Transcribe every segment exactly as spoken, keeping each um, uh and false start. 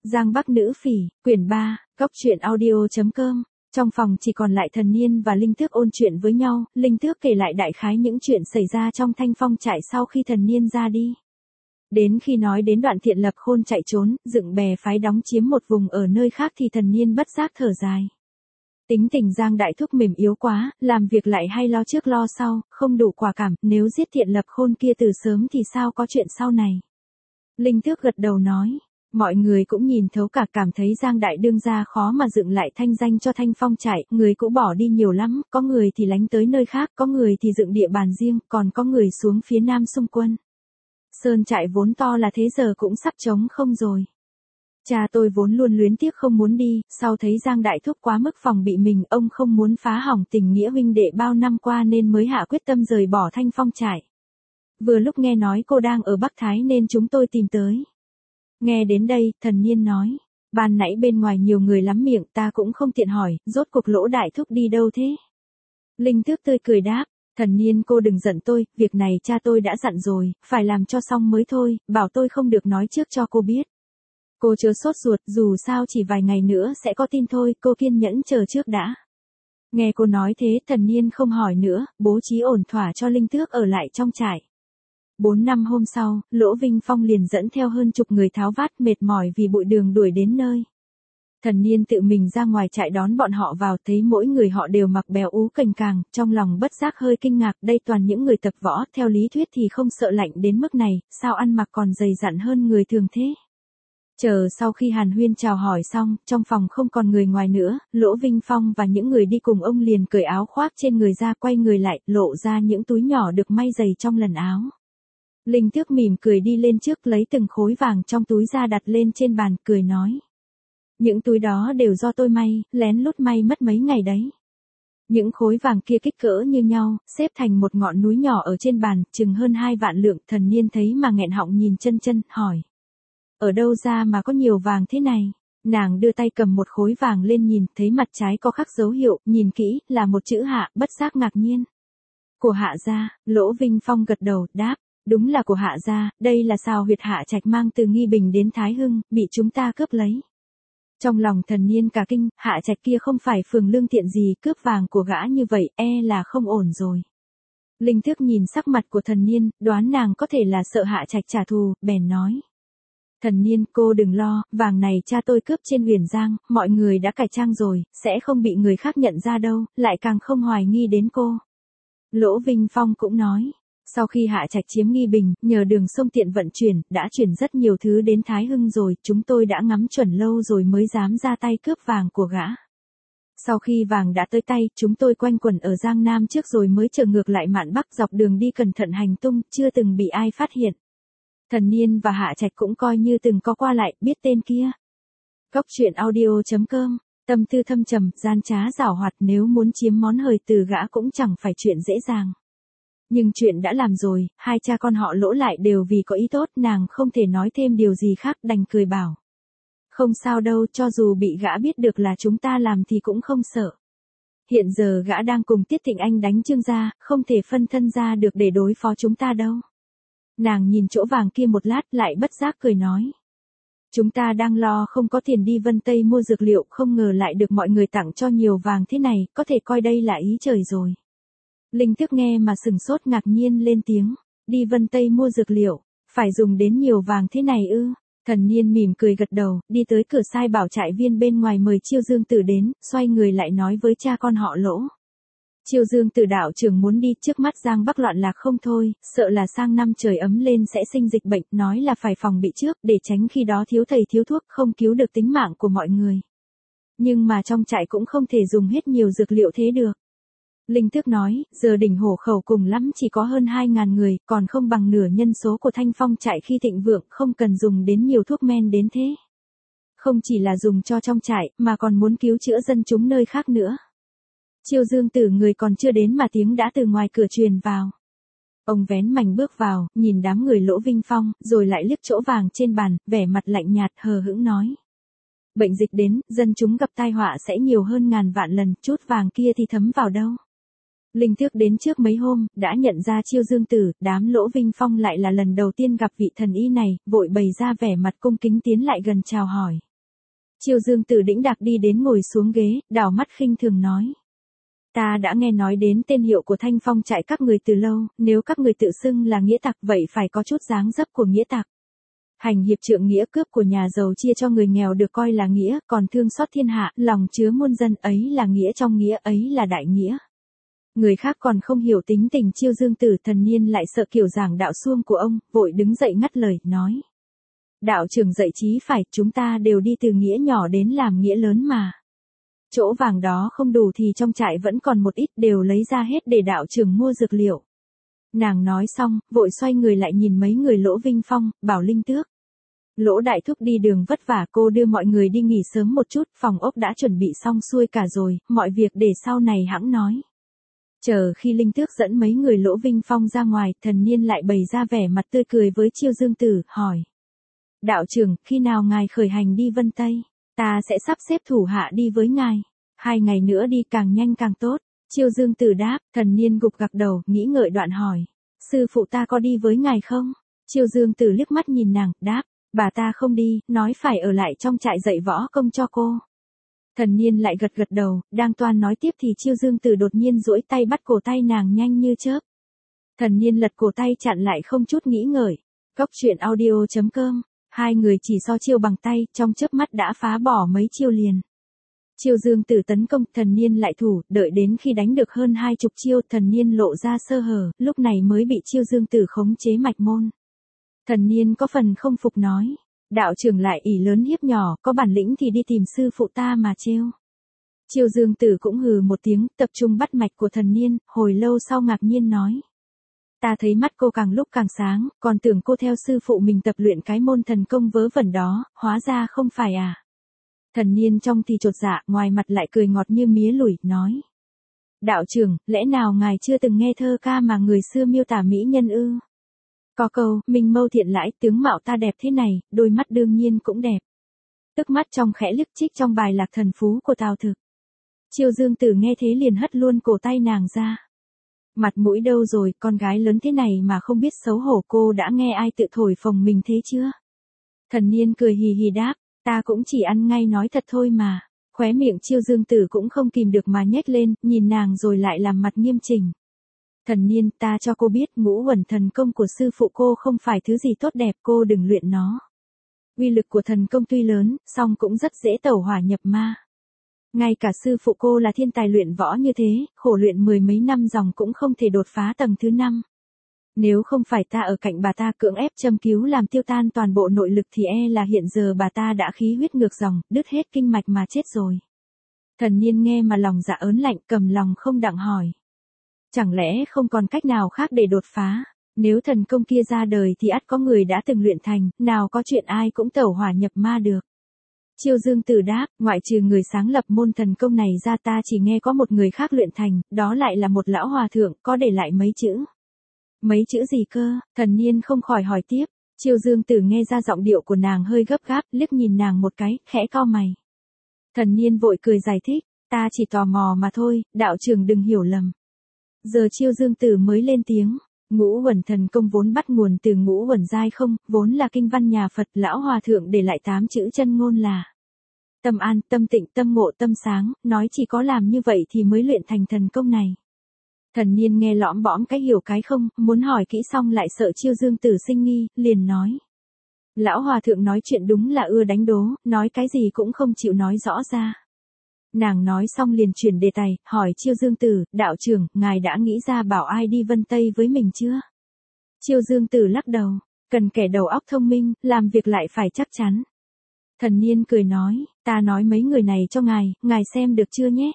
Giang Bắc Nữ Phỉ, quyển ba, Cốc truyện audio.com. Trong phòng chỉ còn lại Thần Niên và Linh Tước ôn chuyện với nhau, Linh Tước kể lại đại khái những chuyện xảy ra trong Thanh Phong trại sau khi Thần Niên ra đi. Đến khi nói đến đoạn Thiện Lập Khôn chạy trốn, dựng bè phái đóng chiếm một vùng ở nơi khác thì Thần Niên bất giác thở dài. Tính tình Giang Đại Thúc mềm yếu quá, làm việc lại hay lo trước lo sau, không đủ quả cảm, nếu giết Thiện Lập Khôn kia từ sớm thì sao có chuyện sau này. Linh Tước gật đầu nói. Mọi người cũng nhìn thấu cả, cảm thấy Giang Đại đương gia khó mà dựng lại thanh danh cho Thanh Phong trại, người cũng bỏ đi nhiều lắm, có người thì lánh tới nơi khác, có người thì dựng địa bàn riêng, còn có người xuống phía nam xung quân. Sơn trại vốn to là thế giờ cũng sắp trống không rồi. Cha tôi vốn luôn luyến tiếc không muốn đi, sau thấy Giang Đại Thúc quá mức phòng bị mình, ông không muốn phá hỏng tình nghĩa huynh đệ bao năm qua nên mới hạ quyết tâm rời bỏ Thanh Phong trại. Vừa lúc nghe nói cô đang ở Bắc Thái nên chúng tôi tìm tới. Nghe đến đây, Thần Niên nói, ban nãy bên ngoài nhiều người lắm miệng, ta cũng không tiện hỏi, rốt cuộc Lỗ Đại Thúc đi đâu thế? Linh Tước tươi cười đáp, Thần Niên cô đừng giận tôi, việc này cha tôi đã dặn rồi, phải làm cho xong mới thôi, bảo tôi không được nói trước cho cô biết. Cô chớ sốt ruột, dù sao chỉ vài ngày nữa sẽ có tin thôi, cô kiên nhẫn chờ trước đã. Nghe cô nói thế, Thần Niên không hỏi nữa, bố trí ổn thỏa cho Linh Tước ở lại trong trại. Bốn năm hôm sau, Lỗ Vinh Phong liền dẫn theo hơn chục người tháo vát mệt mỏi vì bụi đường đuổi đến nơi. Thần Niên tự mình ra ngoài trại đón bọn họ vào, thấy mỗi người họ đều mặc bèo ú cành càng, trong lòng bất giác hơi kinh ngạc, đây toàn những người tập võ, theo lý thuyết thì không sợ lạnh đến mức này, sao ăn mặc còn dày dặn hơn người thường thế. Chờ sau khi Hàn Huyên chào hỏi xong, trong phòng không còn người ngoài nữa, Lỗ Vinh Phong và những người đi cùng ông liền cởi áo khoác trên người ra, quay người lại, lộ ra những túi nhỏ được may dày trong lần áo. Linh Tước mỉm cười đi lên trước, lấy từng khối vàng trong túi ra đặt lên trên bàn, cười nói. Những túi đó đều do tôi may, lén lút may mất mấy ngày đấy. Những khối vàng kia kích cỡ như nhau, xếp thành một ngọn núi nhỏ ở trên bàn, chừng hơn hai vạn lượng. Thần Niên thấy mà nghẹn họng nhìn chân chân, hỏi. Ở đâu ra mà có nhiều vàng thế này? Nàng đưa tay cầm một khối vàng lên nhìn, thấy mặt trái có khắc dấu hiệu, nhìn kỹ, là một chữ Hạ, bất giác ngạc nhiên. Của Hạ gia, Lỗ Vinh Phong gật đầu, đáp. Đúng là của Hạ gia, đây là sao huyệt Hạ Trạch mang từ Nghi Bình đến Thái Hưng, bị chúng ta cướp lấy. Trong lòng Thần Niên cả kinh, Hạ Trạch kia không phải phường lương thiện gì, cướp vàng của gã như vậy, e là không ổn rồi. Linh Tước nhìn sắc mặt của Thần Niên, đoán nàng có thể là sợ Hạ Trạch trả thù, bèn nói. Thần Niên, cô đừng lo, vàng này cha tôi cướp trên Huyền Giang, mọi người đã cải trang rồi, sẽ không bị người khác nhận ra đâu, lại càng không hoài nghi đến cô. Lỗ Vinh Phong cũng nói. Sau khi Hạ Trạch chiếm Nghi Bình, nhờ đường sông tiện vận chuyển, đã chuyển rất nhiều thứ đến Thái Hưng rồi, chúng tôi đã ngắm chuẩn lâu rồi mới dám ra tay cướp vàng của gã. Sau khi vàng đã tới tay, chúng tôi quanh quẩn ở Giang Nam trước rồi mới trở ngược lại mạn Bắc, dọc đường đi cẩn thận hành tung, chưa từng bị ai phát hiện. Thần Niên và Hạ Trạch cũng coi như từng có qua lại, biết tên kia. Cốc truyện audio.com, tâm tư thâm trầm, gian trá giảo hoạt, nếu muốn chiếm món hời từ gã cũng chẳng phải chuyện dễ dàng. Nhưng chuyện đã làm rồi, hai cha con họ Lỗ lại đều vì có ý tốt, nàng không thể nói thêm điều gì khác, đành cười bảo. Không sao đâu, cho dù bị gã biết được là chúng ta làm thì cũng không sợ. Hiện giờ gã đang cùng Tiết Thịnh Anh đánh Trương gia, không thể phân thân ra được để đối phó chúng ta đâu. Nàng nhìn chỗ vàng kia một lát, lại bất giác cười nói. Chúng ta đang lo không có tiền đi Vân Tây mua dược liệu, không ngờ lại được mọi người tặng cho nhiều vàng thế này, có thể coi đây là ý trời rồi. Linh Tước nghe mà sừng sốt ngạc nhiên lên tiếng, đi Vân Tây mua dược liệu, phải dùng đến nhiều vàng thế này ư? Thần Niên mỉm cười gật đầu, đi tới cửa sai bảo trại viên bên ngoài mời Chiêu Dương Tử đến, xoay người lại nói với cha con họ Lỗ. Chiêu Dương Tử đạo trưởng muốn đi, trước mắt Giang Bắc loạn lạc không thôi, sợ là sang năm trời ấm lên sẽ sinh dịch bệnh, nói là phải phòng bị trước, để tránh khi đó thiếu thầy thiếu thuốc không cứu được tính mạng của mọi người. Nhưng mà trong trại cũng không thể dùng hết nhiều dược liệu thế được. Linh Tước nói, giờ đỉnh Hổ Khẩu cùng lắm chỉ có hơn hai ngàn người, còn không bằng nửa nhân số của Thanh Phong trại khi thịnh vượng, không cần dùng đến nhiều thuốc men đến thế. Không chỉ là dùng cho trong trại, mà còn muốn cứu chữa dân chúng nơi khác nữa. Chiêu Dương Tử người còn chưa đến mà tiếng đã từ ngoài cửa truyền vào. Ông vén mảnh bước vào, nhìn đám người Lỗ Vinh Phong, rồi lại liếc chỗ vàng trên bàn, vẻ mặt lạnh nhạt hờ hững nói. Bệnh dịch đến, dân chúng gặp tai họa sẽ nhiều hơn ngàn vạn lần, chút vàng kia thì thấm vào đâu. Linh Tước đến trước mấy hôm, đã nhận ra Chiêu Dương Tử, đám Lỗ Vinh Phong lại là lần đầu tiên gặp vị thần y này, vội bày ra vẻ mặt cung kính tiến lại gần chào hỏi. Chiêu Dương Tử đĩnh đạc đi đến ngồi xuống ghế, đảo mắt khinh thường nói. Ta đã nghe nói đến tên hiệu của Thanh Phong trại các người từ lâu, nếu các người tự xưng là nghĩa tặc vậy phải có chút dáng dấp của nghĩa tặc. Hành hiệp trượng nghĩa cướp của nhà giàu chia cho người nghèo được coi là nghĩa, còn thương xót thiên hạ, lòng chứa muôn dân ấy là nghĩa, trong nghĩa ấy là đại nghĩa. Người khác còn không hiểu tính tình Chiêu Dương Tử, Thần Niên lại sợ kiểu giảng đạo suông của ông, vội đứng dậy ngắt lời, nói. Đạo trưởng dạy chí phải, chúng ta đều đi từ nghĩa nhỏ đến làm nghĩa lớn mà. Chỗ vàng đó không đủ thì trong trại vẫn còn một ít, đều lấy ra hết để đạo trưởng mua dược liệu. Nàng nói xong, vội xoay người lại nhìn mấy người Lỗ Vinh Phong, bảo Linh Tước. Lỗ đại thúc đi đường vất vả, cô đưa mọi người đi nghỉ sớm một chút, phòng ốc đã chuẩn bị xong xuôi cả rồi, mọi việc để sau này hẵng nói. Chờ khi Linh Tước dẫn mấy người Lỗ Vinh Phong ra ngoài, Thần Niên lại bày ra vẻ mặt tươi cười với Chiêu Dương Tử, hỏi. Đạo trưởng, khi nào ngài khởi hành đi Vân Tây, ta sẽ sắp xếp thủ hạ đi với ngài. Hai ngày nữa đi, càng nhanh càng tốt. Chiêu Dương Tử đáp. Thần Niên gục gặc đầu, nghĩ ngợi đoạn hỏi. Sư phụ ta có đi với ngài không? Chiêu Dương Tử liếc mắt nhìn nàng, đáp. Bà ta không đi, nói phải ở lại trong trại dạy võ công cho cô. Thần Niên lại gật gật đầu, đang toan nói tiếp thì Chiêu Dương Tử đột nhiên duỗi tay bắt cổ tay nàng nhanh như chớp. Thần Niên lật cổ tay chặn lại không chút nghĩ ngợi. Góc truyện audio chấm com. Hai người chỉ so chiêu bằng tay, trong chớp mắt đã phá bỏ mấy chiêu liền. Chiêu Dương Tử tấn công, Thần Niên lại thủ, đợi đến khi đánh được hơn hai chục chiêu, Thần Niên lộ ra sơ hở, lúc này mới bị Chiêu Dương Tử khống chế mạch môn. Thần Niên có phần không phục nói, đạo trưởng lại ỷ lớn hiếp nhỏ, có bản lĩnh thì đi tìm sư phụ ta mà trêu. Chiêu Dương Tử cũng hừ một tiếng, tập trung bắt mạch của Thần Niên, hồi lâu sau ngạc nhiên nói. Ta thấy mắt cô càng lúc càng sáng, còn tưởng cô theo sư phụ mình tập luyện cái môn thần công vớ vẩn đó, hóa ra không phải à. Thần Niên trong thì chột dạ, ngoài mặt lại cười ngọt như mía lủi, nói. Đạo trưởng, lẽ nào ngài chưa từng nghe thơ ca mà người xưa miêu tả mỹ nhân ư? Có câu, minh mâu thiện lãi, tướng mạo ta đẹp thế này, đôi mắt đương nhiên cũng đẹp. Tức mắt trong khẽ liếc trích trong bài Lạc Thần Phú của Tào Thực. Chiêu Dương Tử nghe thế liền hất luôn cổ tay nàng ra. Mặt mũi đâu rồi, con gái lớn thế này mà không biết xấu hổ, cô đã nghe ai tự thổi phồng mình thế chưa? Thần Niên cười hì hì đáp, ta cũng chỉ ăn ngay nói thật thôi mà. Khóe miệng Chiêu Dương Tử cũng không kìm được mà nhếch lên, nhìn nàng rồi lại làm mặt nghiêm chỉnh. Thần Niên, ta cho cô biết ngũ uẩn thần công của sư phụ cô không phải thứ gì tốt đẹp, cô đừng luyện nó. Uy lực của thần công tuy lớn, song cũng rất dễ tẩu hỏa nhập ma. Ngay cả sư phụ cô là thiên tài luyện võ như thế, khổ luyện mười mấy năm dòng cũng không thể đột phá tầng thứ năm. Nếu không phải ta ở cạnh bà ta cưỡng ép châm cứu làm tiêu tan toàn bộ nội lực thì e là hiện giờ bà ta đã khí huyết ngược dòng, đứt hết kinh mạch mà chết rồi. Thần Niên nghe mà lòng dạ ớn lạnh, cầm lòng không đặng hỏi. Chẳng lẽ không còn cách nào khác để đột phá? Nếu thần công kia ra đời thì ắt có người đã từng luyện thành, nào có chuyện ai cũng tẩu hỏa nhập ma được. Chiêu Dương Tử đáp, ngoại trừ người sáng lập môn thần công này ra ta chỉ nghe có một người khác luyện thành, đó lại là một lão hòa thượng, có để lại mấy chữ. Mấy chữ gì cơ? Thần Niên không khỏi hỏi tiếp. Chiêu Dương Tử nghe ra giọng điệu của nàng hơi gấp gáp, liếc nhìn nàng một cái, khẽ cau mày. Thần Niên vội cười giải thích, ta chỉ tò mò mà thôi, đạo trưởng đừng hiểu lầm. Giờ Chiêu Dương Tử mới lên tiếng. Ngũ uẩn thần công vốn bắt nguồn từ ngũ uẩn giai không, vốn là kinh văn nhà Phật, lão hòa thượng để lại tám chữ chân ngôn là tâm an, tâm tịnh, tâm ngộ, tâm sáng, nói chỉ có làm như vậy thì mới luyện thành thần công này. Thần Niên nghe lõm bõm cái hiểu cái không, muốn hỏi kỹ xong lại sợ Chiêu Dương Tử sinh nghi, liền nói. Lão hòa thượng nói chuyện đúng là ưa đánh đố, nói cái gì cũng không chịu nói rõ ra. Nàng nói xong liền chuyển đề tài, hỏi Chiêu Dương Tử, đạo trưởng, ngài đã nghĩ ra bảo ai đi Vân Tây với mình chưa? Chiêu Dương Tử lắc đầu, cần kẻ đầu óc thông minh, làm việc lại phải chắc chắn. Thần Niên cười nói, ta nói mấy người này cho ngài, ngài xem được chưa nhé?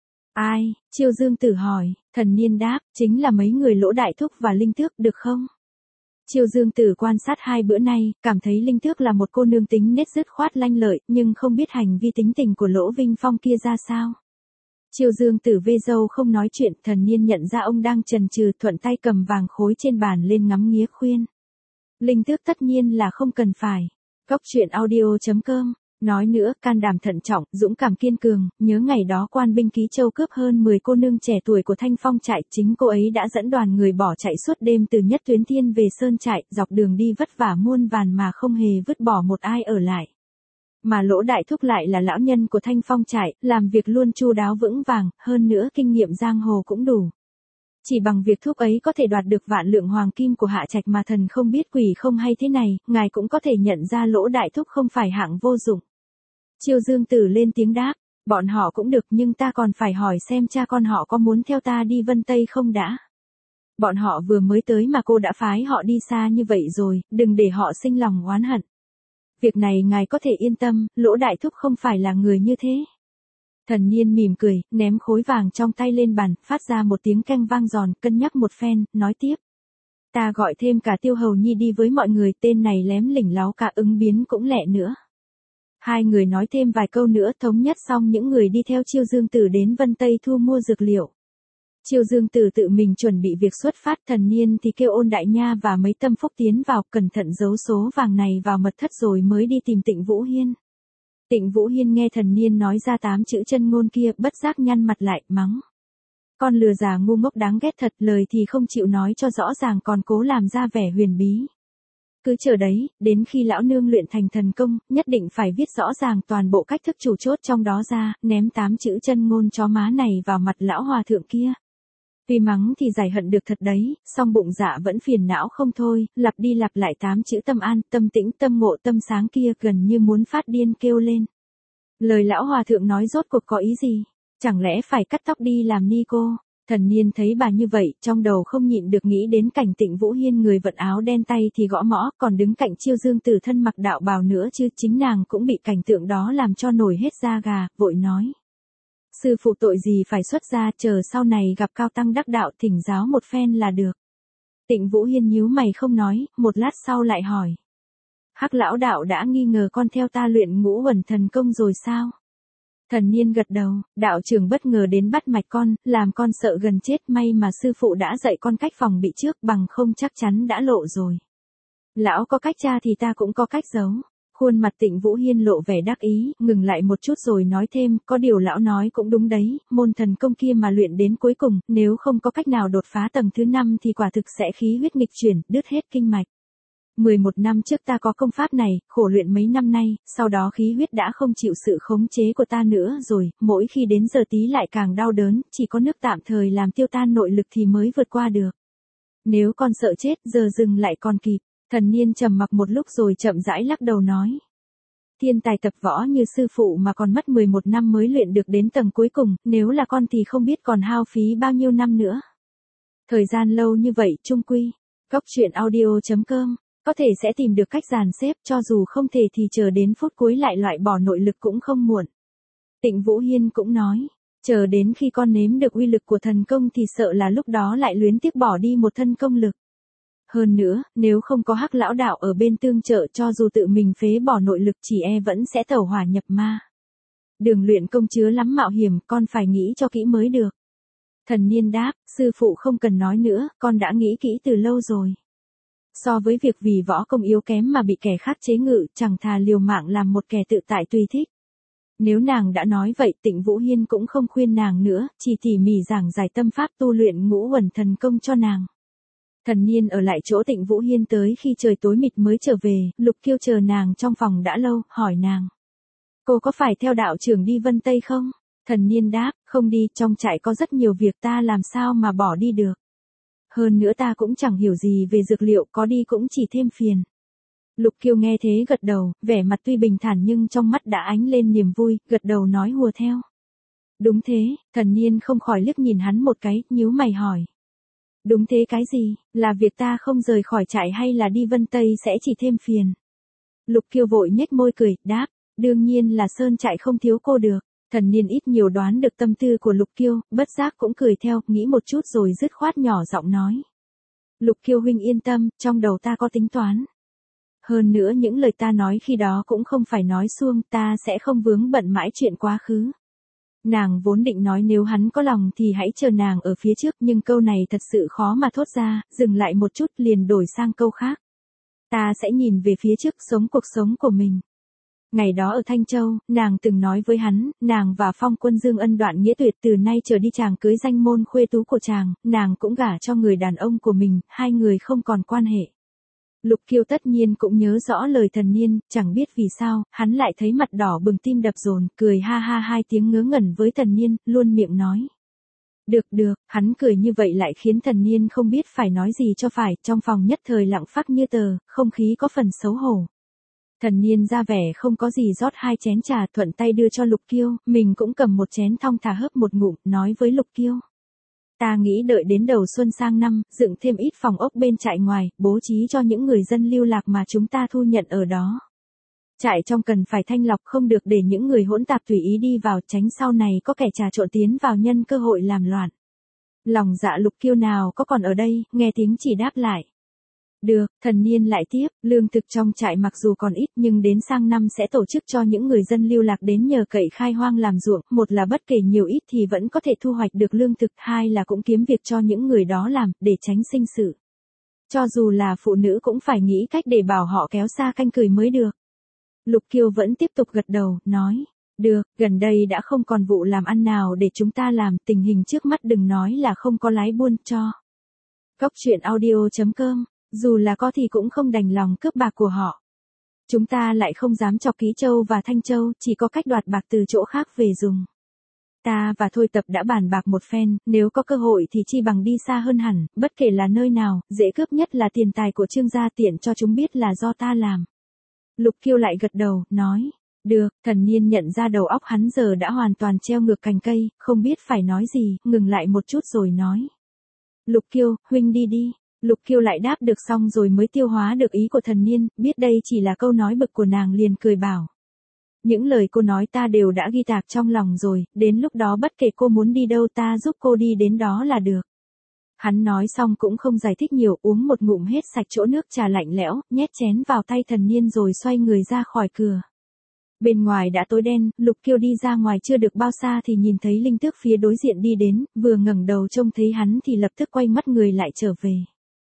Ai? Chiêu Dương Tử hỏi, Thần Niên đáp, chính là mấy người Lỗ Đại Thúc và Linh Tước, được không? Chiêu Dương Tử quan sát hai bữa nay, cảm thấy Linh Tước là một cô nương tính nết dứt khoát lanh lợi, nhưng không biết hành vi tính tình của Lỗ Vinh Phong kia ra sao. Chiêu Dương Tử vê dâu không nói chuyện, Thần Niên nhận ra ông đang chần chừ, thuận tay cầm vàng khối trên bàn lên ngắm nghía khuyên. Linh Tước tất nhiên là không cần phải. Góc truyện audio chấm com. Nói nữa, can đảm thận trọng, dũng cảm kiên cường, nhớ ngày đó quan binh Ký Châu cướp hơn mười cô nương trẻ tuổi của Thanh Phong trại, chính cô ấy đã dẫn đoàn người bỏ chạy suốt đêm từ Nhất Tuyến Thiên về Sơn trại, dọc đường đi vất vả muôn vàn mà không hề vứt bỏ một ai ở lại. Mà Lỗ Đại Thúc lại là lão nhân của Thanh Phong trại, làm việc luôn chu đáo vững vàng, hơn nữa kinh nghiệm giang hồ cũng đủ. Chỉ bằng việc Thúc ấy có thể đoạt được vạn lượng hoàng kim của Hạ Trạch mà thần không biết quỷ không hay thế này, ngài cũng có thể nhận ra Lỗ Đại Thúc không phải hạng vô dụng. Chiêu Dương Tử lên tiếng đáp, bọn họ cũng được nhưng ta còn phải hỏi xem cha con họ có muốn theo ta đi Vân Tây không đã. Bọn họ vừa mới tới mà cô đã phái họ đi xa như vậy rồi, đừng để họ sinh lòng oán hận. Việc này ngài có thể yên tâm, Lỗ Đại Thúc không phải là người như thế. Thần Niên mỉm cười, ném khối vàng trong tay lên bàn, phát ra một tiếng keng vang giòn, cân nhắc một phen, nói tiếp. Ta gọi thêm cả Tiêu Hầu Nhi đi với mọi người, tên này lém lỉnh láo cả ứng biến cũng lẹ nữa. Hai người nói thêm vài câu nữa thống nhất xong những người đi theo Chiêu Dương Tử đến Vân Tây thu mua dược liệu. Chiêu Dương Tử tự mình chuẩn bị việc xuất phát, Thần Niên thì kêu Ôn Đại Nha và mấy tâm phúc tiến vào, cẩn thận giấu số vàng này vào mật thất rồi mới đi tìm Tịnh Vũ Hiên. Tịnh Vũ Hiên nghe Thần Niên nói ra tám chữ chân ngôn kia, bất giác nhăn mặt lại, mắng. Con lừa già ngu ngốc đáng ghét thật, lời thì không chịu nói cho rõ ràng còn cố làm ra vẻ huyền bí. Cứ chờ đấy, đến khi lão nương luyện thành thần công, nhất định phải viết rõ ràng toàn bộ cách thức chủ chốt trong đó ra, ném tám chữ chân ngôn chó má này vào mặt lão hòa thượng kia. Tuy mắng thì giải hận được thật đấy, song bụng dạ vẫn phiền não không thôi, lặp đi lặp lại tám chữ tâm an, tâm tĩnh, tâm ngộ, tâm sáng kia gần như muốn phát điên kêu lên. Lời lão hòa thượng nói rốt cuộc có ý gì? Chẳng lẽ phải cắt tóc đi làm ni cô? Thần Niên thấy bà như vậy, trong đầu không nhịn được nghĩ đến cảnh Tịnh Vũ Hiên người vận áo đen tay thì gõ mõ, còn đứng cạnh Chiêu Dương Tử thân mặc đạo bào nữa chứ, chính nàng cũng bị cảnh tượng đó làm cho nổi hết da gà, vội nói. Sư phụ tội gì phải xuất gia, chờ sau này gặp cao tăng đắc đạo thỉnh giáo một phen là được. Tịnh Vũ Hiên nhíu mày không nói, một lát sau lại hỏi. Hắc lão đạo đã nghi ngờ con theo ta luyện ngũ uẩn thần công rồi sao? Thần Niên gật đầu, đạo trưởng bất ngờ đến bắt mạch con, làm con sợ gần chết, may mà sư phụ đã dạy con cách phòng bị trước, bằng không chắc chắn đã lộ rồi. Lão có cách tra thì ta cũng có cách giấu. Khuôn mặt Tịnh Vũ Hiên lộ vẻ đắc ý, ngừng lại một chút rồi nói thêm, có điều lão nói cũng đúng đấy, môn thần công kia mà luyện đến cuối cùng, nếu không có cách nào đột phá tầng thứ năm thì quả thực sẽ khí huyết nghịch chuyển, đứt hết kinh mạch. mười một năm trước ta có công pháp này, khổ luyện mấy năm nay, sau đó khí huyết đã không chịu sự khống chế của ta nữa rồi, mỗi khi đến giờ tí lại càng đau đớn, chỉ có nước tạm thời làm tiêu tan nội lực thì mới vượt qua được. Nếu con sợ chết, giờ dừng lại còn kịp. Thần Niên trầm mặc một lúc rồi chậm rãi lắc đầu nói. Thiên tài tập võ như sư phụ mà còn mất mười một năm mới luyện được đến tầng cuối cùng, nếu là con thì không biết còn hao phí bao nhiêu năm nữa. Thời gian lâu như vậy, chung quy. Góc truyện audio chấm com, có thể sẽ tìm được cách dàn xếp, cho dù không thể thì chờ đến phút cuối lại loại bỏ nội lực cũng không muộn. Tịnh Vũ Hiên cũng nói, chờ đến khi con nếm được uy lực của thần công thì sợ là lúc đó lại luyến tiếc bỏ đi một thân công lực. Hơn nữa, nếu không có Hắc lão đạo ở bên tương trợ, cho dù tự mình phế bỏ nội lực chỉ e vẫn sẽ tẩu hỏa nhập ma. Đường luyện công chứa lắm mạo hiểm, con phải nghĩ cho kỹ mới được. Thần Niên đáp, sư phụ không cần nói nữa, con đã nghĩ kỹ từ lâu rồi. So với việc vì võ công yếu kém mà bị kẻ khác chế ngự, chẳng thà liều mạng làm một kẻ tự tại tùy thích. Nếu nàng đã nói vậy, Tịnh Vũ Hiên cũng không khuyên nàng nữa, chỉ tỉ mỉ giảng giải tâm pháp tu luyện ngũ uẩn thần công cho nàng. Thần Niên ở lại chỗ Tịnh Vũ Hiên tới khi trời tối mịt mới trở về, Lục Kiêu chờ nàng trong phòng đã lâu, hỏi nàng. Cô có phải theo đạo trưởng đi Vân Tây không? Thần Niên đáp, không đi, trong trại có rất nhiều việc ta làm sao mà bỏ đi được. Hơn nữa ta cũng chẳng hiểu gì về dược liệu, có đi cũng chỉ thêm phiền. Lục Kiêu nghe thế gật đầu, vẻ mặt tuy bình thản nhưng trong mắt đã ánh lên niềm vui, gật đầu nói hùa theo. Đúng thế, Thần Niên không khỏi liếc nhìn hắn một cái, nhíu mày hỏi. Đúng thế cái gì, là việc ta không rời khỏi trại hay là đi Vân Tây sẽ chỉ thêm phiền? Lục Kiêu vội nhếch môi cười, đáp, đương nhiên là sơn trại không thiếu cô được. Thần Niên ít nhiều đoán được tâm tư của Lục Kiêu, bất giác cũng cười theo, nghĩ một chút rồi dứt khoát nhỏ giọng nói. Lục Kiêu huynh yên tâm, trong đầu ta có tính toán. Hơn nữa những lời ta nói khi đó cũng không phải nói suông, ta sẽ không vướng bận mãi chuyện quá khứ. Nàng vốn định nói nếu hắn có lòng thì hãy chờ nàng ở phía trước, nhưng câu này thật sự khó mà thốt ra, dừng lại một chút liền đổi sang câu khác. Ta sẽ nhìn về phía trước, sống cuộc sống của mình. Ngày đó ở Thanh Châu, nàng từng nói với hắn, nàng và Phong Quân Dương ân đoạn nghĩa tuyệt, từ nay trở đi chàng cưới danh môn khuê tú của chàng, nàng cũng gả cho người đàn ông của mình, hai người không còn quan hệ. Lục Kiêu tất nhiên cũng nhớ rõ lời thần niên, chẳng biết vì sao, hắn lại thấy mặt đỏ bừng tim đập dồn, cười ha ha hai tiếng ngớ ngẩn với thần niên, luôn miệng nói. Được được, hắn cười như vậy lại khiến thần niên không biết phải nói gì cho phải, trong phòng nhất thời lặng phắc như tờ, không khí có phần xấu hổ. Thần niên ra vẻ không có gì rót hai chén trà thuận tay đưa cho Lục Kiêu, mình cũng cầm một chén thong thả hớp một ngụm, nói với Lục Kiêu. Ta nghĩ đợi đến đầu xuân sang năm, dựng thêm ít phòng ốc bên trại ngoài, bố trí cho những người dân lưu lạc mà chúng ta thu nhận ở đó. Trại trong cần phải thanh lọc không được để những người hỗn tạp tùy ý đi vào, tránh sau này có kẻ trà trộn tiến vào nhân cơ hội làm loạn. Lòng dạ Lục Kiêu nào có còn ở đây, nghe tiếng chỉ đáp lại. Được, thần niên lại tiếp, lương thực trong trại mặc dù còn ít nhưng đến sang năm sẽ tổ chức cho những người dân lưu lạc đến nhờ cậy khai hoang làm ruộng, một là bất kể nhiều ít thì vẫn có thể thu hoạch được lương thực, hai là cũng kiếm việc cho những người đó làm, để tránh sinh sự. Cho dù là phụ nữ cũng phải nghĩ cách để bảo họ kéo xa canh cừi mới được. Lục Kiêu vẫn tiếp tục gật đầu, nói, được, gần đây đã không còn vụ làm ăn nào để chúng ta làm, tình hình trước mắt đừng nói là không có lái buôn cho. Cốc truyện audio chấm com, dù là có thì cũng không đành lòng cướp bạc của họ. Chúng ta lại không dám chọc Ký Châu và Thanh Châu, chỉ có cách đoạt bạc từ chỗ khác về dùng. Ta và Thôi Tập đã bàn bạc một phen, nếu có cơ hội thì chi bằng đi xa hơn hẳn, bất kể là nơi nào, dễ cướp nhất là tiền tài của Trương gia, tiện cho chúng biết là do ta làm. Lục Kiêu lại gật đầu, nói, được, thần niên nhận ra đầu óc hắn giờ đã hoàn toàn treo ngược cành cây, không biết phải nói gì, ngừng lại một chút rồi nói. Lục Kiêu, huynh đi đi. Lục Kiêu lại đáp được xong rồi mới tiêu hóa được ý của thần niên, biết đây chỉ là câu nói bực của nàng liền cười bảo. Những lời cô nói ta đều đã ghi tạc trong lòng rồi, đến lúc đó bất kể cô muốn đi đâu ta giúp cô đi đến đó là được. Hắn nói xong cũng không giải thích nhiều, uống một ngụm hết sạch chỗ nước trà lạnh lẽo, nhét chén vào tay thần niên rồi xoay người ra khỏi cửa. Bên ngoài đã tối đen, Lục Kiêu đi ra ngoài chưa được bao xa thì nhìn thấy Linh Tước phía đối diện đi đến, vừa ngẩng đầu trông thấy hắn thì lập tức quay mắt người lại trở về.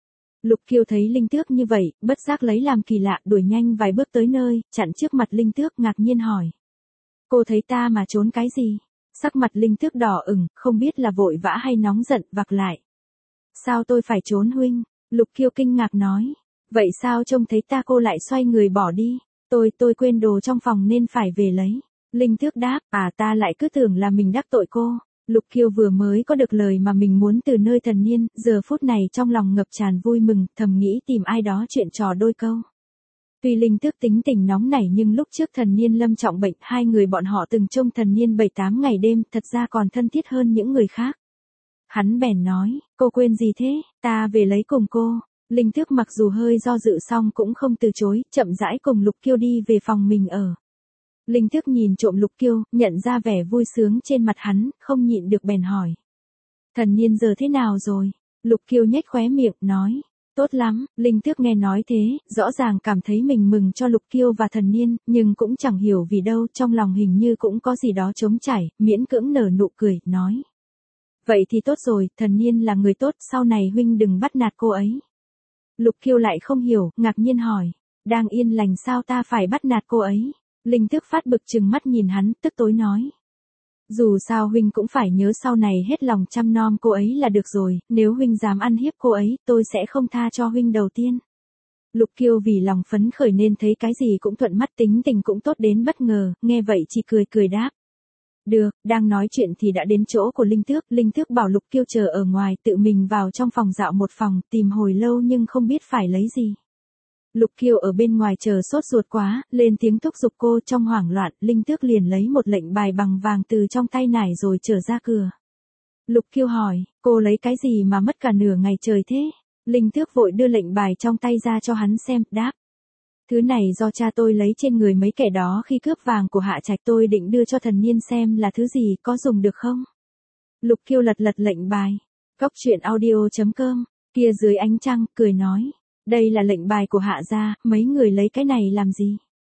Lục Kiêu thấy Linh Tước như vậy, bất giác lấy làm kỳ lạ, đuổi nhanh vài bước tới nơi, chặn trước mặt Linh Tước ngạc nhiên hỏi. Cô thấy ta mà trốn cái gì? Sắc mặt Linh Tước đỏ ửng, không biết là vội vã hay nóng giận, vặc lại. Sao tôi phải trốn huynh? Lục Kiêu kinh ngạc nói. Vậy sao trông thấy ta cô lại xoay người bỏ đi? Tôi, tôi quên đồ trong phòng nên phải về lấy. Linh Tước đáp, à ta lại cứ tưởng là mình đắc tội cô. Lục Kiêu vừa mới có được lời mà mình muốn từ nơi thần niên, giờ phút này trong lòng ngập tràn vui mừng, thầm nghĩ tìm ai đó chuyện trò đôi câu. Tuy Linh Tước tính tình nóng nảy nhưng lúc trước thần niên lâm trọng bệnh, hai người bọn họ từng trông thần niên bảy tám ngày đêm, thật ra còn thân thiết hơn những người khác. Hắn bèn nói, cô quên gì thế, ta về lấy cùng cô. Linh Tước mặc dù hơi do dự xong cũng không từ chối, chậm rãi cùng Lục Kiêu đi về phòng mình ở. Linh Tước nhìn trộm Lục Kiêu, nhận ra vẻ vui sướng trên mặt hắn, không nhịn được bèn hỏi. Thần niên giờ thế nào rồi? Lục Kiêu nhếch khóe miệng, nói. Tốt lắm, Linh Tước nghe nói thế, rõ ràng cảm thấy mình mừng cho Lục Kiêu và thần niên, nhưng cũng chẳng hiểu vì đâu, trong lòng hình như cũng có gì đó trống chảy, miễn cưỡng nở nụ cười, nói. Vậy thì tốt rồi, thần niên là người tốt, sau này huynh đừng bắt nạt cô ấy. Lục Kiêu lại không hiểu, ngạc nhiên hỏi. Đang yên lành sao ta phải bắt nạt cô ấy? Linh Tước phát bực chừng mắt nhìn hắn, tức tối nói. Dù sao huynh cũng phải nhớ sau này hết lòng chăm nom cô ấy là được rồi, nếu huynh dám ăn hiếp cô ấy, tôi sẽ không tha cho huynh đầu tiên. Lục Kiêu vì lòng phấn khởi nên thấy cái gì cũng thuận mắt, tính tình cũng tốt đến bất ngờ, nghe vậy chỉ cười cười đáp. Được, đang nói chuyện thì đã đến chỗ của Linh Tước, Linh Tước bảo Lục Kiêu chờ ở ngoài, tự mình vào trong phòng dạo một phòng, tìm hồi lâu nhưng không biết phải lấy gì. Lục Kiêu ở bên ngoài chờ sốt ruột quá, lên tiếng thúc giục cô, trong hoảng loạn, Linh Tước liền lấy một lệnh bài bằng vàng từ trong tay nải rồi trở ra cửa. Lục Kiêu hỏi, cô lấy cái gì mà mất cả nửa ngày trời thế? Linh Tước vội đưa lệnh bài trong tay ra cho hắn xem, đáp. Thứ này do cha tôi lấy trên người mấy kẻ đó khi cướp vàng của Hạ Trạch, tôi định đưa cho thần niên xem là thứ gì, có dùng được không? Lục Kiêu lật lật lệnh bài. Cốc truyện audio chấm com, kia dưới ánh trăng, cười nói. Đây là lệnh bài của Hạ gia, mấy người lấy cái này làm gì?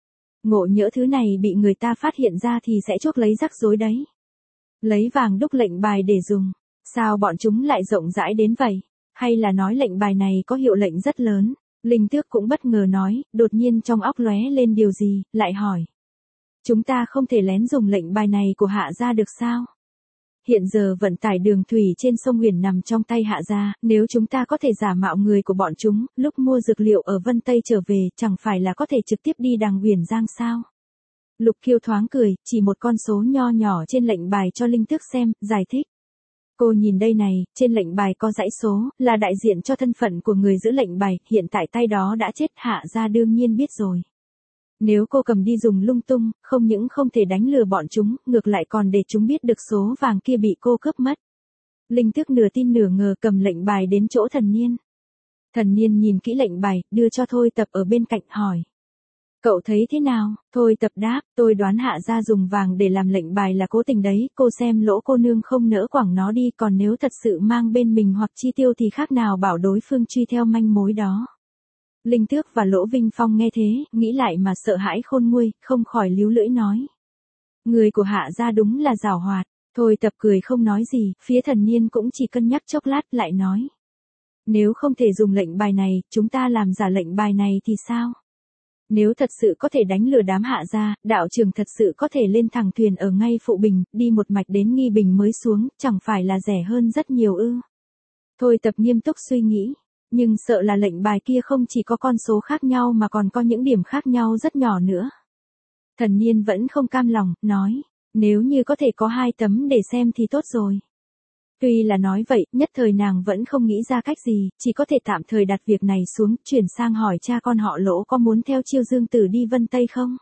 Ngộ nhỡ thứ này bị người ta phát hiện ra thì sẽ chuốc lấy rắc rối đấy. Lấy vàng đúc lệnh bài để dùng, sao bọn chúng lại rộng rãi đến vậy? Hay là nói lệnh bài này có hiệu lệnh rất lớn? Linh Tước cũng bất ngờ nói, đột nhiên trong óc lóe lên điều gì, lại hỏi. Chúng ta không thể lén dùng lệnh bài này của Hạ gia được sao? hiện giờ vận tải đường thủy trên sông Huyền nằm trong tay Hạ gia, nếu chúng ta có thể giả mạo người của bọn chúng, lúc mua dược liệu ở Vân Tây trở về, chẳng phải là có thể trực tiếp đi đằng Huyền Giang sao? Lục Kiêu thoáng cười, chỉ một con số nho nhỏ trên lệnh bài cho Linh Tước xem, giải thích. Cô nhìn đây này, trên lệnh bài có dãy số, là đại diện cho thân phận của người giữ lệnh bài, hiện tại tay đó đã chết, Hạ gia đương nhiên biết rồi. Nếu cô cầm đi dùng lung tung, không những không thể đánh lừa bọn chúng, ngược lại còn để chúng biết được số vàng kia bị cô cướp mất. Linh Tước nửa tin nửa ngờ cầm lệnh bài đến chỗ Thần Niên. Thần Niên nhìn kỹ lệnh bài, đưa cho Thôi Tập ở bên cạnh hỏi. Cậu thấy thế nào? Thôi Tập đáp, tôi đoán Hạ gia dùng vàng để làm lệnh bài là cố tình đấy, cô xem Lỗ cô nương không nỡ quẳng nó đi, còn nếu thật sự mang bên mình hoặc chi tiêu thì khác nào bảo đối phương truy theo manh mối đó. Linh Tước và Lỗ Vinh Phong nghe thế, nghĩ lại mà sợ hãi khôn nguôi, không khỏi líu lưỡi nói. Người của Hạ gia đúng là giảo hoạt. Thôi Tập cười không nói gì, phía Thần Niên cũng chỉ cân nhắc chốc lát lại nói. Nếu không thể dùng lệnh bài này, chúng ta làm giả lệnh bài này thì sao? Nếu thật sự có thể đánh lừa đám Hạ gia, đạo trưởng thật sự có thể lên thẳng thuyền ở ngay Phụ Bình, đi một mạch đến Nghi Bình mới xuống, chẳng phải là rẻ hơn rất nhiều ư? Thôi Tập nghiêm túc suy nghĩ. Nhưng sợ là lệnh bài kia không chỉ có con số khác nhau mà còn có những điểm khác nhau rất nhỏ nữa. Thần Niên vẫn không cam lòng, nói, nếu như có thể có hai tấm để xem thì tốt rồi. Tuy là nói vậy, nhất thời nàng vẫn không nghĩ ra cách gì, chỉ có thể tạm thời đặt việc này xuống, chuyển sang hỏi cha con họ Lỗ có muốn theo Chiêu Dương Tử đi Vân Tây không?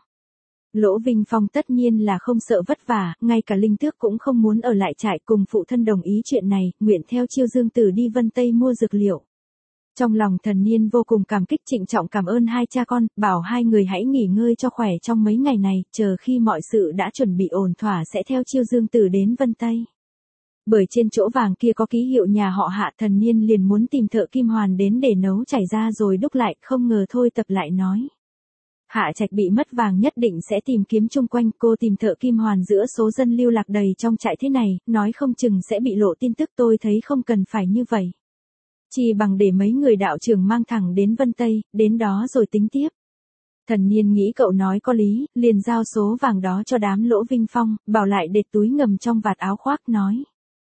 Lỗ Vinh Phong tất nhiên là không sợ vất vả, ngay cả Linh Tước cũng không muốn ở lại trại, cùng phụ thân đồng ý chuyện này, nguyện theo Chiêu Dương Tử đi Vân Tây mua dược liệu. Trong lòng Thần Niên vô cùng cảm kích, trịnh trọng cảm ơn hai cha con, bảo hai người hãy nghỉ ngơi cho khỏe trong mấy ngày này, chờ khi mọi sự đã chuẩn bị ổn thỏa sẽ theo Chiêu Dương Tử đến Vân Tây. Bởi trên chỗ vàng kia có ký hiệu nhà họ Hạ, Thần Niên liền muốn tìm thợ kim hoàn đến để nấu chảy ra rồi đúc lại, không ngờ Thôi Tập lại nói. Hạ Trạch bị mất vàng nhất định sẽ tìm kiếm chung quanh, cô tìm thợ kim hoàn giữa số dân lưu lạc đầy trong trại thế này, nói không chừng sẽ bị lộ tin tức, tôi thấy không cần phải như vậy. Chỉ bằng để mấy người đạo trưởng mang thẳng đến Vân Tây, đến đó rồi tính tiếp. Thần Niên nghĩ cậu nói có lý, liền giao số vàng đó cho đám Lỗ Vinh Phong, bảo lại đệt túi ngầm trong vạt áo khoác, nói.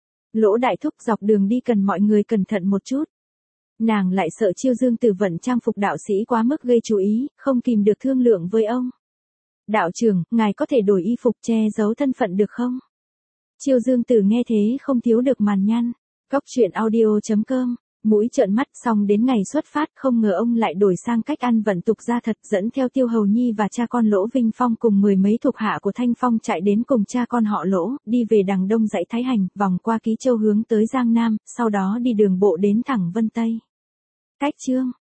Lỗ đại thúc, dọc đường đi cần mọi người cẩn thận một chút. Nàng lại sợ Chiêu Dương Tử vận trang phục đạo sĩ quá mức gây chú ý, không kìm được thương lượng với ông. Đạo trưởng, ngài có thể đổi y phục che giấu thân phận được không? Chiêu Dương Tử nghe thế không thiếu được màn nhăn. Cóc truyện audio chấm com. Mũi trợn mắt, xong đến ngày xuất phát, không ngờ ông lại đổi sang cách ăn vận tục ra thật, dẫn theo Tiêu Hầu Nhi và cha con Lỗ Vinh Phong cùng mười mấy thuộc hạ của Thanh Phong chạy đến cùng cha con họ Lỗ, đi về đằng đông dãy Thái Hành, vòng qua Ký Châu hướng tới Giang Nam, sau đó đi đường bộ đến thẳng Vân Tây. Cách chương